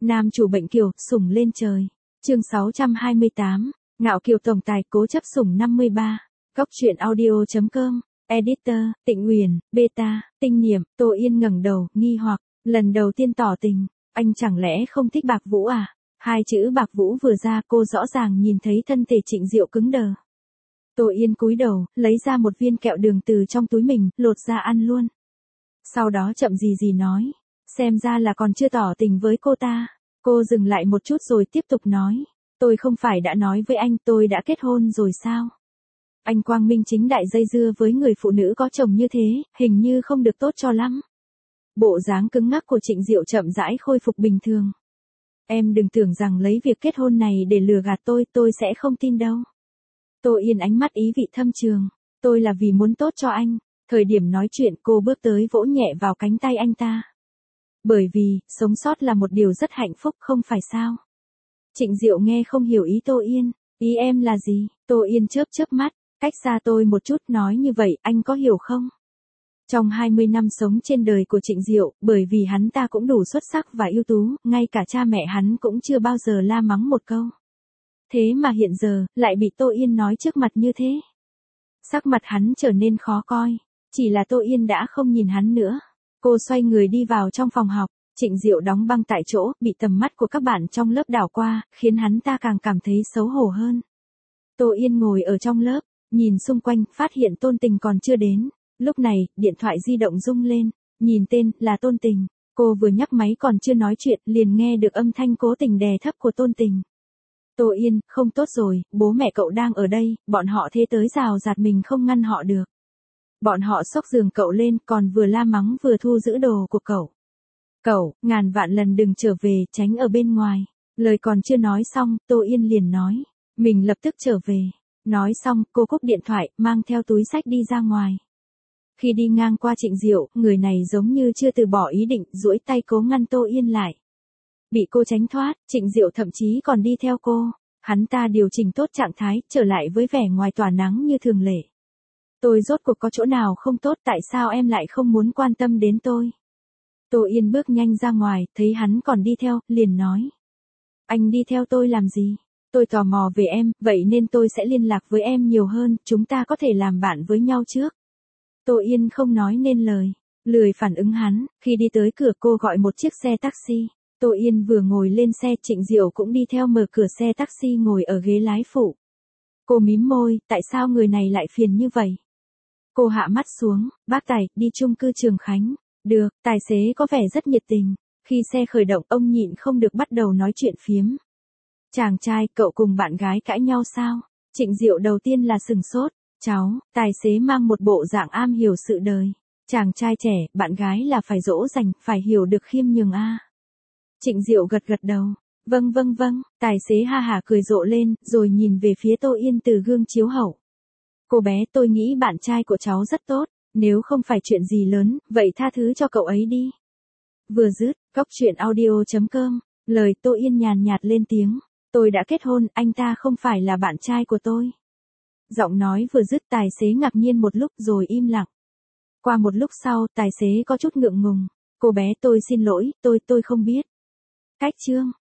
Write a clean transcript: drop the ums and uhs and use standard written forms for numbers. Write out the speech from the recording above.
Nam chủ bệnh kiều, sủng lên trời. Chương 628, ngạo kiều tổng tài cố chấp sủng 53. Góc truyện audio.com. Editor, Tịnh Uyển, Beta, Tinh Niệm. Tô Yên ngẩng đầu, nghi hoặc, lần đầu tiên tỏ tình, anh chẳng lẽ không thích Bạc Vũ à? Hai chữ Bạc Vũ vừa ra, cô rõ ràng nhìn thấy thân thể Trịnh Diệu cứng đờ. Tô Yên cúi đầu, lấy ra một viên kẹo đường từ trong túi mình, lột ra ăn luôn. Sau đó chậm gì nói, xem ra là còn chưa tỏ tình với cô ta. Cô dừng lại một chút rồi tiếp tục nói, tôi không phải đã nói với anh tôi đã kết hôn rồi sao? Anh quang minh chính đại dây dưa với người phụ nữ có chồng như thế, hình như không được tốt cho lắm. Bộ dáng cứng ngắc của Trịnh Diệu chậm rãi khôi phục bình thường. Em đừng tưởng rằng lấy việc kết hôn này để lừa gạt tôi sẽ không tin đâu. Tô Yên ánh mắt ý vị thâm trường, tôi là vì muốn tốt cho anh. Thời điểm nói chuyện cô bước tới vỗ nhẹ vào cánh tay anh ta. Bởi vì, sống sót là một điều rất hạnh phúc không phải sao? Trịnh Diệu nghe không hiểu ý Tô Yên, ý em là gì? Tô Yên chớp mắt, cách xa tôi một chút nói như vậy anh có hiểu không? Trong 20 năm sống trên đời của Trịnh Diệu, bởi vì hắn ta cũng đủ xuất sắc và ưu tú, ngay cả cha mẹ hắn cũng chưa bao giờ la mắng một câu. Thế mà hiện giờ, lại bị Tô Yên nói trước mặt như thế. Sắc mặt hắn trở nên khó coi, chỉ là Tô Yên đã không nhìn hắn nữa. Cô xoay người đi vào trong phòng học, Trịnh Diệu đóng băng tại chỗ, bị tầm mắt của các bạn trong lớp đảo qua, khiến hắn ta càng cảm thấy xấu hổ hơn. Tô Yên ngồi ở trong lớp, nhìn xung quanh, phát hiện Tôn Tình còn chưa đến. Lúc này, điện thoại di động rung lên, nhìn tên, là Tôn Tình. Cô vừa nhấc máy còn chưa nói chuyện, liền nghe được âm thanh cố tình đè thấp của Tôn Tình. Tô Yên, không tốt rồi, bố mẹ cậu đang ở đây, bọn họ thế tới rào rạt mình không ngăn họ được. Bọn họ xốc giường cậu lên, còn vừa la mắng vừa thu giữ đồ của cậu. Cậu, ngàn vạn lần đừng trở về, tránh ở bên ngoài. Lời còn chưa nói xong, Tô Yên liền nói, mình lập tức trở về. Nói xong, cô cúp điện thoại, mang theo túi xách đi ra ngoài. Khi đi ngang qua Trịnh Diệu, người này giống như chưa từ bỏ ý định, duỗi tay cố ngăn Tô Yên lại. Bị cô tránh thoát, Trịnh Diệu thậm chí còn đi theo cô. Hắn ta điều chỉnh tốt trạng thái, trở lại với vẻ ngoài tỏa nắng như thường lệ. Tôi rốt cuộc có chỗ nào không tốt, tại sao em lại không muốn quan tâm đến tôi? Tô Yên bước nhanh ra ngoài, thấy hắn còn đi theo, liền nói. Anh đi theo tôi làm gì? Tôi tò mò về em, vậy nên tôi sẽ liên lạc với em nhiều hơn, chúng ta có thể làm bạn với nhau trước. Tô Yên không nói nên lời, lười phản ứng hắn, khi đi tới cửa cô gọi một chiếc xe taxi. Tô Yên vừa ngồi lên xe, Trịnh Diệu cũng đi theo mở cửa xe taxi ngồi ở ghế lái phụ. Cô mím môi, tại sao người này lại phiền như vậy? Cô hạ mắt xuống, bác Tài, đi chung cư Trường Khánh. Được, tài xế có vẻ rất nhiệt tình. Khi xe khởi động ông nhịn không được bắt đầu nói chuyện phiếm. Chàng trai, cậu cùng bạn gái cãi nhau sao? Trịnh Diệu đầu tiên là sừng sốt. Cháu, tài xế mang một bộ dạng am hiểu sự đời. Chàng trai trẻ, bạn gái là phải dỗ dành, phải hiểu được khiêm nhường a. Trịnh Diệu gật đầu. Vâng, tài xế ha hả cười rộ lên, rồi nhìn về phía Tô Yên từ gương chiếu hậu. Cô bé, tôi nghĩ bạn trai của cháu rất tốt, nếu không phải chuyện gì lớn, vậy tha thứ cho cậu ấy đi. Vừa dứt, góc truyện audio.com, lời Tô Yên nhàn nhạt lên tiếng, tôi đã kết hôn, anh ta không phải là bạn trai của tôi. Giọng nói vừa dứt tài xế ngạc nhiên một lúc rồi im lặng. Qua một lúc sau, tài xế có chút ngượng ngùng, cô bé tôi xin lỗi, tôi không biết. Cách chương